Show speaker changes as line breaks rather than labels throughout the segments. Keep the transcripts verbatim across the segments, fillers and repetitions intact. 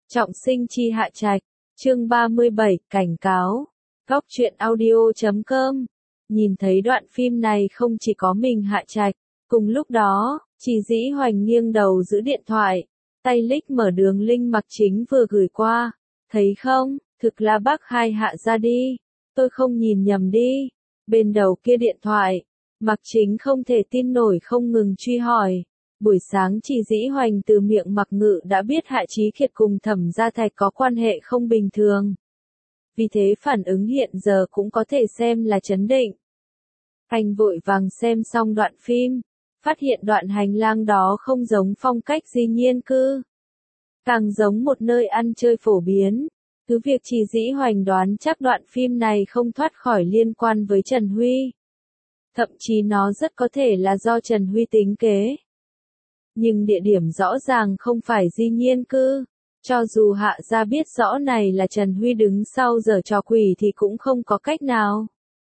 Trọng sinh chi Hạ Trạch, chương ba mươi bảy, cảnh cáo. Góc truyện audio chấm com. Nhìn thấy đoạn phim này không chỉ có mình Hạ Trạch, cùng lúc đó, Chỉ Dĩ Hoành nghiêng đầu giữ điện thoại, tay liếc mở đường link Mạc Chính vừa gửi qua. Thấy không, thực là bác hai Hạ ra đi, tôi không nhìn nhầm đi. Bên đầu kia điện thoại, Mạc Chính không thể tin nổi không ngừng truy hỏi. Buổi sáng Chỉ Dĩ Hoành từ miệng Mạc Ngự đã biết Hạ Chí Kiệt cùng Thẩm Gia Thạch có quan hệ không bình thường. Vì thế phản ứng hiện giờ cũng có thể xem là trấn định. Anh vội vàng xem xong đoạn phim, phát hiện đoạn hành lang đó không giống phong cách Di Nhiên cư, càng giống một nơi ăn chơi phổ biến. Cứ việc Chỉ Dĩ Hoành đoán chắc đoạn phim này không thoát khỏi liên quan với Trần Huy. Thậm chí nó rất có thể là do Trần Huy tính kế. Nhưng địa điểm rõ ràng không phải Di Nhiên cư. Cho dù Hạ gia biết rõ này là Trần Huy đứng sau giở trò quỷ thì cũng không có cách nào.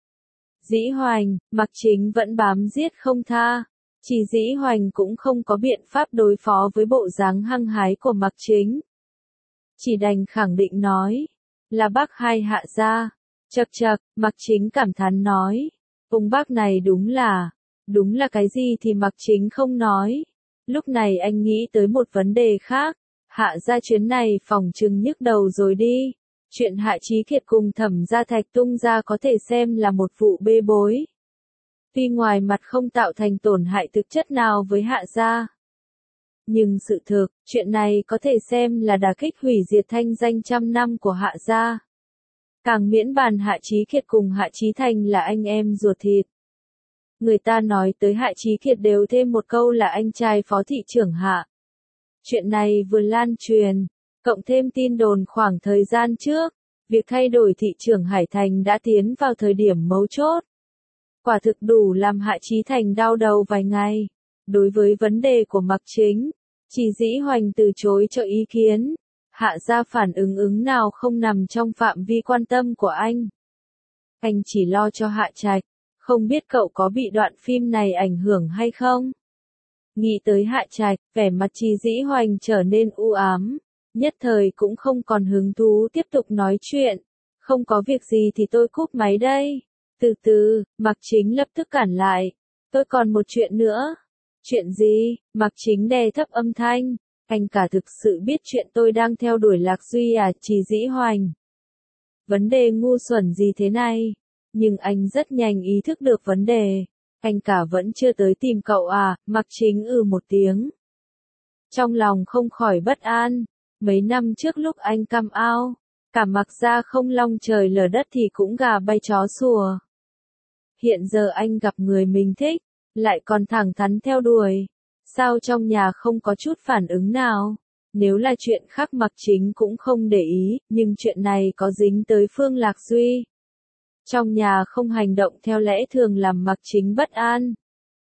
Dĩ Hoành, Mạc Chính vẫn bám giết không tha. Chỉ Dĩ Hoành cũng không có biện pháp đối phó với bộ dáng hăng hái của Mạc Chính. Chỉ đành khẳng định nói, là bác hai Hạ gia. Chậc chậc, Mạc Chính cảm thán nói, ông bác này đúng là, đúng là cái gì thì Mạc Chính không nói. Lúc này anh nghĩ tới một vấn đề khác. Hạ gia chuyến này phòng chừng nhức đầu rồi đi. Chuyện Hạ Chí Kiệt cùng Thẩm Gia Thạch tung ra có thể xem là một vụ bê bối. Tuy ngoài mặt không tạo thành tổn hại thực chất nào với Hạ gia, nhưng sự thực, chuyện này có thể xem là đả kích hủy diệt thanh danh trăm năm của Hạ gia. Càng miễn bàn Hạ Chí Kiệt cùng Hạ Chí Thành là anh em ruột thịt. Người ta nói tới Hạ Chí Kiệt đều thêm một câu là anh trai phó thị trưởng Hạ. Chuyện này vừa lan truyền, cộng thêm tin đồn khoảng thời gian trước, việc thay đổi thị trưởng Hải Thành đã tiến vào thời điểm mấu chốt. Quả thực đủ làm Hạ Chí Thành đau đầu vài ngày. Đối với vấn đề của Mạc Chính, Chỉ Dĩ Hoành từ chối cho ý kiến. Hạ gia phản ứng ứng nào không nằm trong phạm vi quan tâm của anh. Anh chỉ lo cho Hạ Trạch, không biết cậu có bị đoạn phim này ảnh hưởng hay không? Nghĩ tới Hạ Trạch, vẻ mặt Chỉ Dĩ Hoành trở nên u ám, nhất thời cũng không còn hứng thú tiếp tục nói chuyện. Không có việc gì thì tôi cúp máy đây. Từ từ, Mạc Chính lập tức cản lại. Tôi còn một chuyện nữa. Chuyện gì? Mạc Chính đè thấp âm thanh. Anh cả thực sự biết chuyện tôi đang theo đuổi Lạc Duy à? Chỉ Dĩ Hoành. Vấn đề ngu xuẩn gì thế này? Nhưng anh rất nhanh ý thức được vấn đề. Anh cả vẫn chưa tới tìm cậu à? Mạc Chính ừ một tiếng. Trong lòng không khỏi bất an. Mấy năm trước lúc anh cam ao, cả Mạc gia không long trời lở đất thì cũng gà bay chó sủa. Hiện giờ anh gặp người mình thích, lại còn thẳng thắn theo đuổi. Sao trong nhà không có chút phản ứng nào? Nếu là chuyện khác Mạc Chính cũng không để ý, nhưng chuyện này có dính tới Phương Lạc Duy. Trong nhà không hành động theo lẽ thường làm Mạc Chính bất an.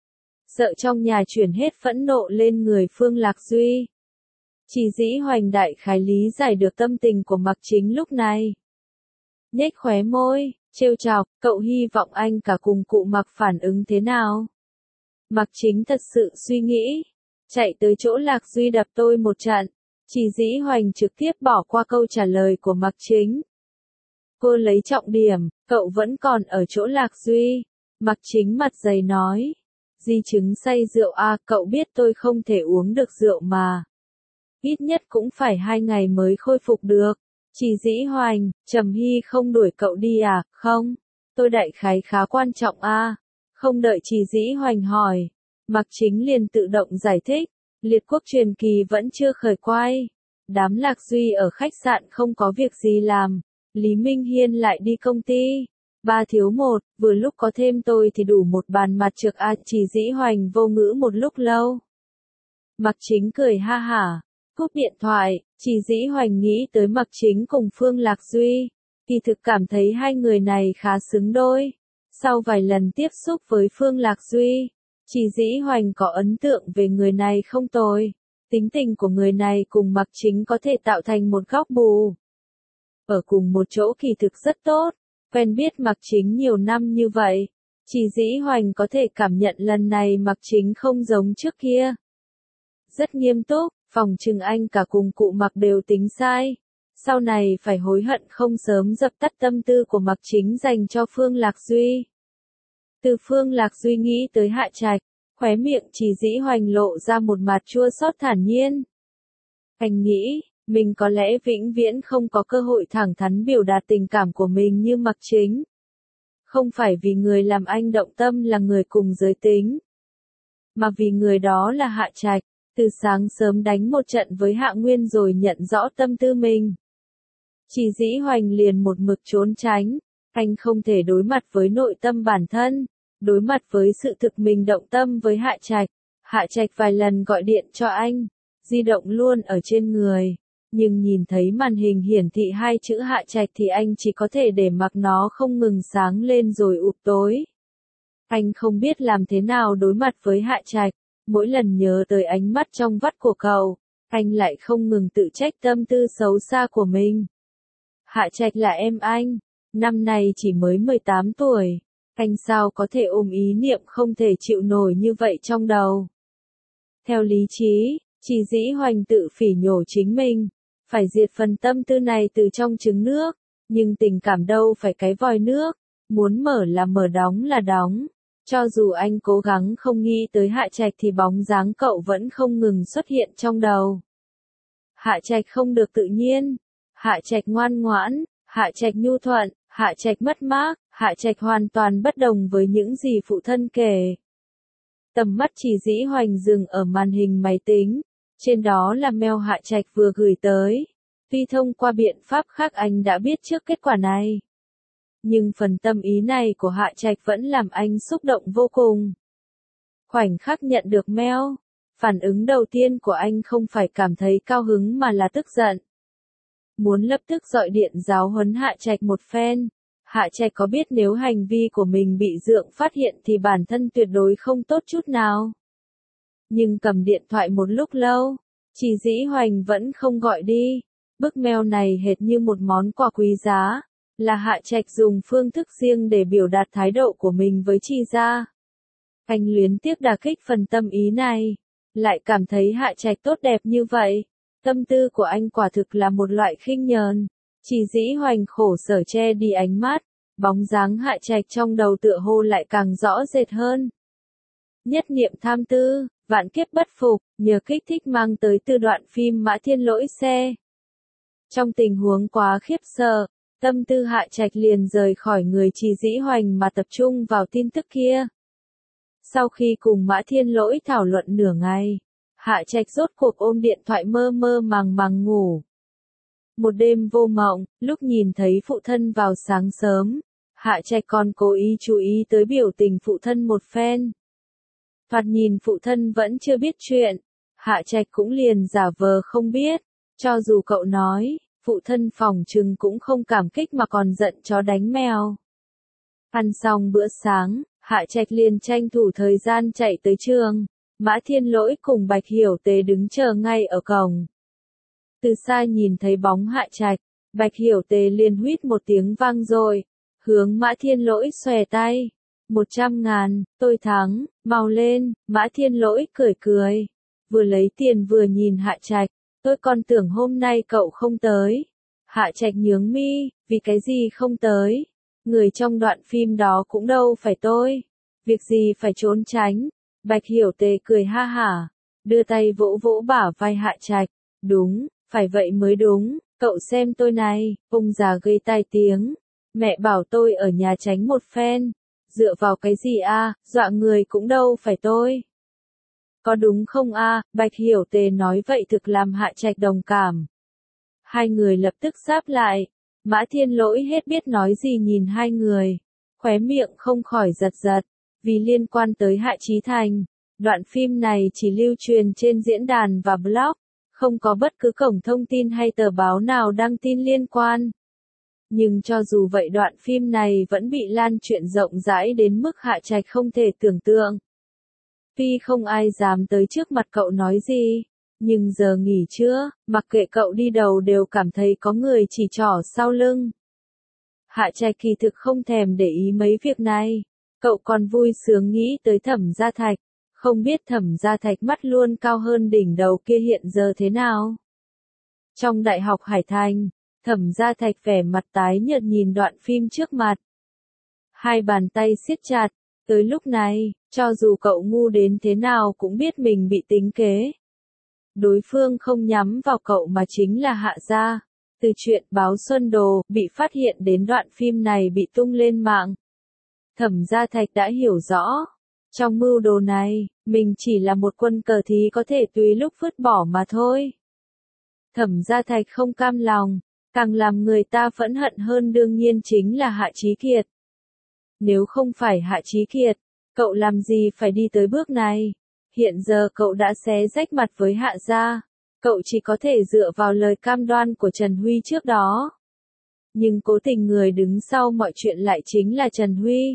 Sợ trong nhà chuyển hết phẫn nộ lên người Phương Lạc Duy. Chỉ Dĩ Hoành đại khái lý giải được tâm tình của Mạc Chính lúc này. Nhếch khóe môi, trêu chọc, cậu hy vọng anh cả cùng cụ Mạc phản ứng thế nào? Mạc Chính thật sự suy nghĩ, chạy tới chỗ Lạc Duy đập tôi một trận. Chỉ Dĩ Hoành trực tiếp bỏ qua câu trả lời của Mạc Chính. Cô lấy trọng điểm, cậu vẫn còn ở chỗ Lạc Duy. Mạc Chính mặt dày nói. Di chứng say rượu à, cậu biết tôi không thể uống được rượu mà. Ít nhất cũng phải hai ngày mới khôi phục được. Chỉ Dĩ Hoành, Trầm Hy không đuổi cậu đi à? Không, tôi đại khái khá quan trọng à? Không đợi Chỉ Dĩ Hoành hỏi, Mạc Chính liền tự động giải thích. Liệt Quốc truyền kỳ vẫn chưa khởi quay. Đám Lạc Duy ở khách sạn không có việc gì làm. Lý Minh Hiên lại đi công ty. Ba thiếu một, vừa lúc có thêm tôi thì đủ một bàn mặt trược à? Chỉ Dĩ Hoành vô ngữ một lúc lâu. Mạc Chính cười ha hả, cúp điện thoại. Chỉ Dĩ Hoành nghĩ tới Mạc Chính cùng Phương Lạc Duy, thì thực cảm thấy hai người này khá xứng đôi. Sau vài lần tiếp xúc với Phương Lạc Duy, Chỉ Dĩ Hoành có ấn tượng về người này không tồi. Tính tình của người này cùng Mạc Chính có thể tạo thành một góc bù. Ở cùng một chỗ kỳ thực rất tốt. Quen biết Mạc Chính nhiều năm như vậy, Chỉ Dĩ Hoành có thể cảm nhận lần này Mạc Chính không giống trước kia. Rất nghiêm túc, Phòng trừng anh cả cùng cụ Mặc đều tính sai. Sau này phải hối hận không sớm dập tắt tâm tư của Mặc Chính dành cho Phương Lạc Duy. Từ Phương Lạc Duy nghĩ tới Hạ Trạch, khóe miệng Chỉ Dĩ Hoành lộ ra một mặt chua xót thản nhiên. Anh nghĩ, mình có lẽ vĩnh viễn không có cơ hội thẳng thắn biểu đạt tình cảm của mình như Mặc Chính. Không phải vì người làm anh động tâm là người cùng giới tính, mà vì người đó là Hạ Trạch, từ sáng sớm đánh một trận với Hạ Nguyên rồi nhận rõ tâm tư mình. Chỉ Dĩ Hoành liền một mực trốn tránh, anh không thể đối mặt với nội tâm bản thân, đối mặt với sự thực mình động tâm với Hạ Trạch. Hạ Trạch vài lần gọi điện cho anh, di động luôn ở trên người, nhưng nhìn thấy màn hình hiển thị hai chữ Hạ Trạch thì anh chỉ có thể để mặc nó không ngừng sáng lên rồi ụp tối. Anh không biết làm thế nào đối mặt với Hạ Trạch, mỗi lần nhớ tới ánh mắt trong vắt của cậu, anh lại không ngừng tự trách tâm tư xấu xa của mình. Hạ Trạch là em anh, năm nay chỉ mới mười tám tuổi, anh sao có thể ôm ý niệm không thể chịu nổi như vậy trong đầu. Theo lý trí, Chỉ Dĩ Hoành tự phỉ nhổ chính mình, phải diệt phần tâm tư này từ trong trứng nước, nhưng tình cảm đâu phải cái vòi nước, muốn mở là mở, đóng là đóng. Cho dù anh cố gắng không nghĩ tới Hạ Trạch thì bóng dáng cậu vẫn không ngừng xuất hiện trong đầu. Hạ Trạch không được tự nhiên, Hạ Trạch ngoan ngoãn, Hạ Trạch nhu thuận, Hạ Trạch mất mát, Hạ Trạch hoàn toàn bất đồng với những gì phụ thân kể. Tầm mắt Chỉ Dĩ Hoành dừng ở màn hình máy tính, trên đó là mail Hạ Trạch vừa gửi tới. Tuy thông qua biện pháp khác anh đã biết trước kết quả này, nhưng phần tâm ý này của Hạ Trạch vẫn làm anh xúc động vô cùng. Khoảnh khắc nhận được mail, phản ứng đầu tiên của anh không phải cảm thấy cao hứng mà là tức giận. Muốn lập tức gọi điện giáo huấn Hạ Trạch một phen. Hạ Trạch có biết nếu hành vi của mình bị Dượng phát hiện thì bản thân tuyệt đối không tốt chút nào. Nhưng cầm điện thoại một lúc lâu, Chỉ Dĩ Hoành vẫn không gọi đi. Bức mail này hệt như một món quà quý giá, là Hạ Trạch dùng phương thức riêng để biểu đạt thái độ của mình với Chỉ gia. Anh luyến tiếc đả kích phần tâm ý này, lại cảm thấy Hạ Trạch tốt đẹp như vậy. Tâm tư của anh quả thực là một loại khinh nhờn. Chỉ Dĩ Hoành khổ sở che đi ánh mắt, bóng dáng Hạ Trạch trong đầu tựa hồ lại càng rõ rệt hơn. Nhất niệm tham tư, vạn kiếp bất phục, nhờ kích thích mang tới từ đoạn phim Mã Thiên lỗi xe. Trong tình huống quá khiếp sợ, tâm tư Hạ Trạch liền rời khỏi người Chỉ Dĩ Hoành mà tập trung vào tin tức kia. Sau khi cùng Mã Thiên lỗi thảo luận nửa ngày, Hạ Trạch rốt cuộc ôm điện thoại mơ mơ màng màng ngủ. Một đêm vô mộng, lúc nhìn thấy phụ thân vào sáng sớm, Hạ Trạch còn cố ý chú ý tới biểu tình phụ thân một phen. Thoạt nhìn phụ thân vẫn chưa biết chuyện, Hạ Trạch cũng liền giả vờ không biết, cho dù cậu nói, phụ thân phòng trừng cũng không cảm kích mà còn giận chó đánh mèo. Ăn xong bữa sáng, Hạ Trạch liền tranh thủ thời gian chạy tới trường. Mã Thiên lỗi cùng Bạch Hiểu Tế đứng chờ ngay ở cổng. Từ xa nhìn thấy bóng Hạ Trạch, Bạch Hiểu Tế liền huýt một tiếng vang rồi, hướng Mã Thiên lỗi xòe tay. Một trăm ngàn, tôi thắng, mau lên. Mã Thiên lỗi cười cười, vừa lấy tiền vừa nhìn Hạ Trạch, tôi còn tưởng hôm nay cậu không tới. Hạ Trạch nhướng mi, vì cái gì không tới? Người trong đoạn phim đó cũng đâu phải tôi. Việc gì phải trốn tránh? Bạch Hiểu Tề cười ha hả, đưa tay vỗ vỗ bả vai Hạ Trạch. Đúng, phải vậy mới đúng, cậu xem tôi này, ông già gây tai tiếng. Mẹ bảo tôi ở nhà tránh một phen. Dựa vào cái gì a, dọa người cũng đâu phải tôi. Có đúng không a? Bạch Hiểu Tề nói vậy thực làm Hạ Trạch đồng cảm. Hai người lập tức giáp lại. Mã Thiên lỗi hết biết nói gì nhìn hai người, khóe miệng không khỏi giật giật. Vì liên quan tới Hạ Chí Thành, đoạn phim này chỉ lưu truyền trên diễn đàn và blog, không có bất cứ cổng thông tin hay tờ báo nào đăng tin liên quan. Nhưng cho dù vậy đoạn phim này vẫn bị lan truyền rộng rãi đến mức Hạ Trạch không thể tưởng tượng. Tuy không ai dám tới trước mặt cậu nói gì, nhưng giờ nghỉ trưa, mặc kệ cậu đi đâu đều cảm thấy có người chỉ trỏ sau lưng. Hạ Trạch kỳ thực không thèm để ý mấy việc này. Cậu còn vui sướng nghĩ tới Thẩm Gia Thạch, Không biết Thẩm Gia Thạch mắt luôn cao hơn đỉnh đầu kia hiện giờ thế nào? Trong Đại học Hải Thành, Thẩm Gia Thạch vẻ mặt tái nhợt nhìn đoạn phim trước mặt. Hai bàn tay siết chặt, tới lúc này, cho dù cậu ngu đến thế nào cũng biết mình bị tính kế. Đối phương không nhắm vào cậu mà chính là Hạ Gia. Từ chuyện báo Xuân Đồ bị phát hiện đến đoạn phim này bị tung lên mạng. Thẩm Gia Thạch đã hiểu rõ. Trong mưu đồ này, mình chỉ là một quân cờ thí có thể tùy lúc vứt bỏ mà thôi. Thẩm Gia Thạch không cam lòng, càng làm người ta phẫn hận hơn đương nhiên chính là Hạ Chí Kiệt. Nếu không phải Hạ Chí Kiệt, cậu làm gì phải đi tới bước này? Hiện giờ cậu đã xé rách mặt với Hạ Gia, cậu chỉ có thể dựa vào lời cam đoan của Trần Huy trước đó. Nhưng cố tình người đứng sau mọi chuyện lại chính là Trần Huy.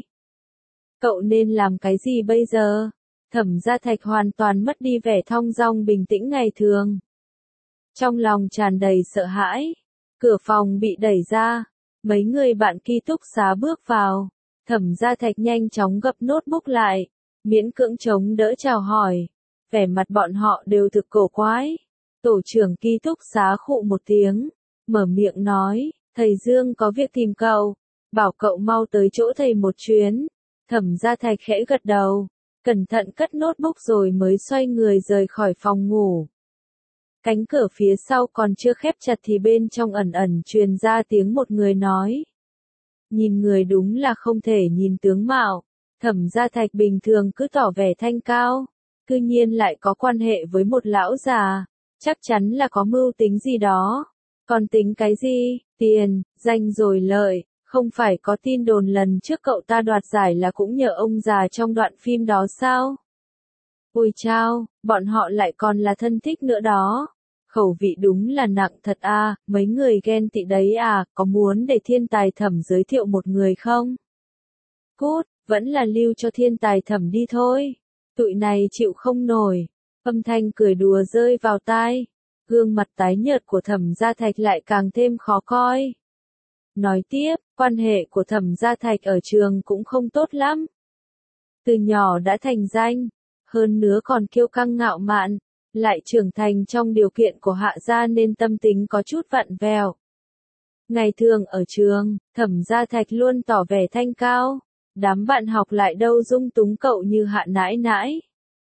Cậu nên làm cái gì bây giờ? Thẩm Gia Thạch hoàn toàn mất đi vẻ thong dong bình tĩnh ngày thường. Trong lòng tràn đầy sợ hãi, cửa phòng bị đẩy ra, mấy người bạn ký túc xá bước vào. Thẩm Gia Thạch nhanh chóng gập notebook lại, miễn cưỡng chống đỡ chào hỏi. Vẻ mặt bọn họ đều thực cổ quái. Tổ trưởng ký túc xá khụ một tiếng, mở miệng nói, thầy Dương có việc tìm cậu, bảo cậu mau tới chỗ thầy một chuyến. Thẩm Gia Thạch khẽ gật đầu, cẩn thận cất notebook rồi mới xoay người rời khỏi phòng ngủ. Cánh cửa phía sau còn chưa khép chặt thì bên trong ẩn ẩn truyền ra tiếng một người nói. Nhìn người đúng là không thể nhìn tướng mạo. Thẩm Gia Thạch bình thường cứ tỏ vẻ thanh cao, cư nhiên lại có quan hệ với một lão già, chắc chắn là có mưu tính gì đó. Còn tính cái gì? Tiền, danh rồi lợi, không phải có tin đồn lần trước cậu ta đoạt giải là cũng nhờ ông già trong đoạn phim đó sao? Ôi chao, bọn họ lại còn là thân thích nữa đó. Khẩu vị đúng là nặng thật à, mấy người ghen tị đấy à, có muốn để thiên tài Thẩm giới thiệu một người không? Cút, vẫn là lưu cho thiên tài Thẩm đi thôi. Tụi này chịu không nổi. Âm thanh cười đùa rơi vào tai. Gương mặt tái nhợt của Thẩm Gia Thạch lại càng thêm khó coi. Nói tiếp, quan hệ của Thẩm Gia Thạch ở trường cũng không tốt lắm. Từ nhỏ đã thành danh, hơn nữa còn kiêu căng ngạo mạn, lại trưởng thành trong điều kiện của Hạ Gia nên tâm tính có chút vặn vẹo. Ngày thường ở trường, Thẩm Gia Thạch luôn tỏ vẻ thanh cao, đám bạn học lại đâu dung túng cậu như Hạ nãi nãi.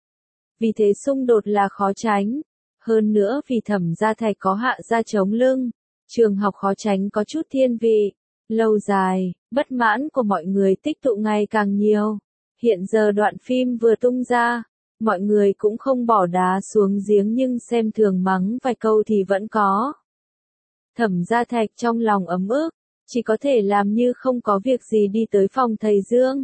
Vì thế xung đột là khó tránh, hơn nữa vì Thẩm Gia Thạch có Hạ Gia chống lưng, trường học khó tránh có chút thiên vị. Lâu dài, bất mãn của mọi người tích tụ ngày càng nhiều. Hiện giờ đoạn phim vừa tung ra, mọi người cũng không bỏ đá xuống giếng nhưng xem thường mắng vài câu thì vẫn có. Thẩm Gia Thạch trong lòng ấm ức, chỉ có thể làm như không có việc gì đi tới phòng thầy Dương.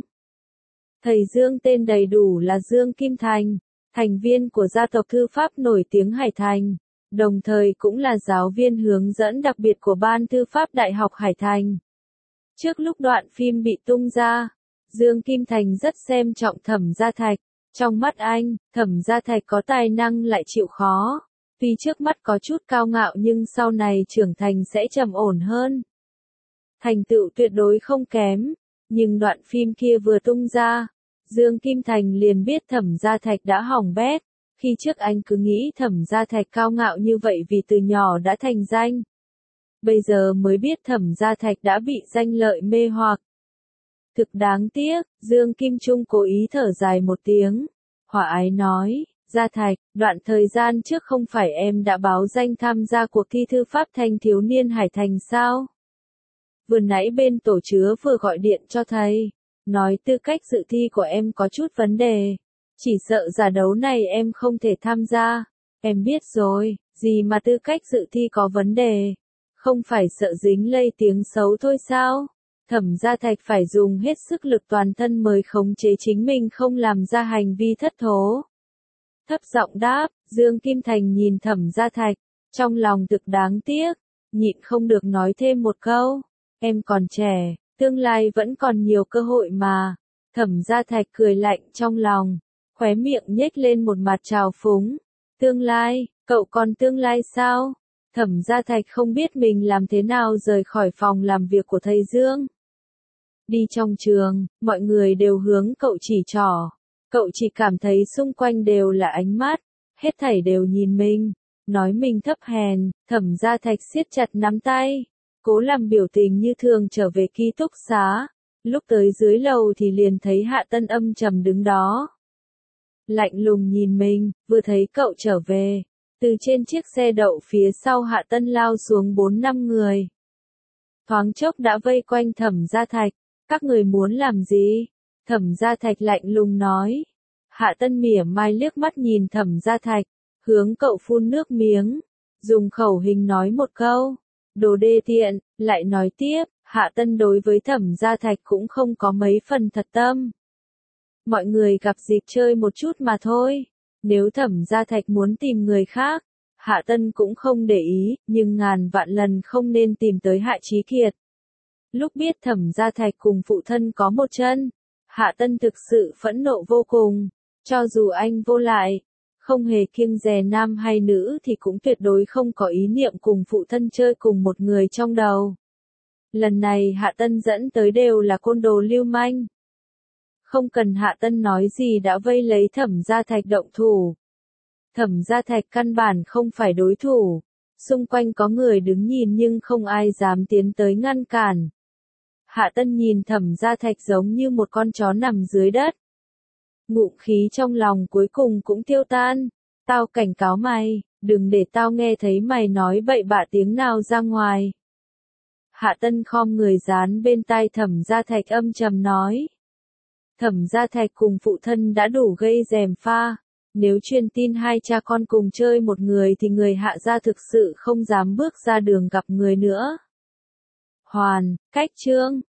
Thầy Dương tên đầy đủ là Dương Kim Thành, thành viên của gia tộc thư pháp nổi tiếng Hải Thành, đồng thời cũng là giáo viên hướng dẫn đặc biệt của Ban Thư pháp Đại học Hải Thành. Trước lúc đoạn phim bị tung ra, Dương Kim Thành rất xem trọng Thẩm Gia Thạch. Trong mắt anh, Thẩm Gia Thạch có tài năng lại chịu khó. Tuy trước mắt có chút cao ngạo nhưng sau này trưởng thành sẽ trầm ổn hơn. Thành tựu tuyệt đối không kém. Nhưng đoạn phim kia vừa tung ra, Dương Kim Thành liền biết Thẩm Gia Thạch đã hỏng bét. Khi trước anh cứ nghĩ Thẩm Gia Thạch cao ngạo như vậy vì từ nhỏ đã thành danh. Bây giờ mới biết Thẩm Gia Thạch đã bị danh lợi mê hoặc. Thực đáng tiếc, Dương Kim Trung cố ý thở dài một tiếng. Hòa ái nói, Gia Thạch, đoạn thời gian trước không phải em đã báo danh tham gia cuộc thi thư pháp thanh thiếu niên Hải Thành sao? Vừa nãy bên tổ chứa vừa gọi điện cho thầy, nói tư cách dự thi của em có chút vấn đề. Chỉ sợ giải đấu này em không thể tham gia. Em biết rồi, gì mà tư cách dự thi có vấn đề. Không phải sợ dính lây tiếng xấu thôi sao? Thẩm Gia Thạch phải dùng hết sức lực toàn thân mới khống chế chính mình không làm ra hành vi thất thố. Thấp giọng đáp, Dương Kim Thành nhìn Thẩm Gia Thạch, trong lòng thực đáng tiếc, nhịn không được nói thêm một câu. Em còn trẻ, tương lai vẫn còn nhiều cơ hội mà. Thẩm Gia Thạch cười lạnh trong lòng, khóe miệng nhếch lên một mặt trào phúng. Tương lai, cậu còn tương lai sao? Thẩm Gia Thạch không biết mình làm thế nào rời khỏi phòng làm việc của thầy Dương. Đi trong trường, mọi người đều hướng cậu chỉ trỏ. Cậu chỉ cảm thấy xung quanh đều là ánh mắt, hết thảy đều nhìn mình, nói mình thấp hèn. Thẩm Gia Thạch siết chặt nắm tay, cố làm biểu tình như thường trở về ký túc xá. Lúc tới dưới lầu thì liền thấy Hạ Tân âm trầm đứng đó. Lạnh lùng nhìn mình, vừa thấy cậu trở về. Từ trên chiếc xe đậu phía sau Hạ Tân lao xuống bốn năm người. Thoáng chốc đã vây quanh Thẩm Gia Thạch. Các người muốn làm gì? Thẩm Gia Thạch lạnh lùng nói. Hạ Tân mỉa mai liếc mắt nhìn Thẩm Gia Thạch, hướng cậu phun nước miếng, dùng khẩu hình nói một câu. Đồ đê tiện, lại nói tiếp, Hạ Tân đối với Thẩm Gia Thạch cũng không có mấy phần thật tâm. Mọi người gặp dịp chơi một chút mà thôi. Nếu Thẩm Gia Thạch muốn tìm người khác, Hạ Tân cũng không để ý, nhưng ngàn vạn lần không nên tìm tới Hạ Chí Kiệt. Lúc biết Thẩm Gia Thạch cùng phụ thân có một chân, Hạ Tân thực sự phẫn nộ vô cùng. Cho dù anh vô lại, không hề kiêng dè nam hay nữ thì cũng tuyệt đối không có ý niệm cùng phụ thân chơi cùng một người trong đầu. Lần này Hạ Tân dẫn tới đều là côn đồ lưu manh. Không cần Hạ Tân nói gì đã vây lấy Thẩm Gia Thạch động thủ. Thẩm Gia Thạch căn bản không phải đối thủ. Xung quanh có người đứng nhìn nhưng không ai dám tiến tới ngăn cản. Hạ Tân nhìn Thẩm Gia Thạch giống như một con chó nằm dưới đất. Ngụm khí trong lòng cuối cùng cũng tiêu tan. Tao cảnh cáo mày, đừng để tao nghe thấy mày nói bậy bạ tiếng nào ra ngoài. Hạ Tân khom người dán bên tai Thẩm Gia Thạch âm trầm nói. Thẩm Gia Thạch cùng phụ thân đã đủ gây rèm pha. Nếu truyền tin hai cha con cùng chơi một người thì người Hạ gia thực sự không dám bước ra đường gặp người nữa. Hoàn, cách chương.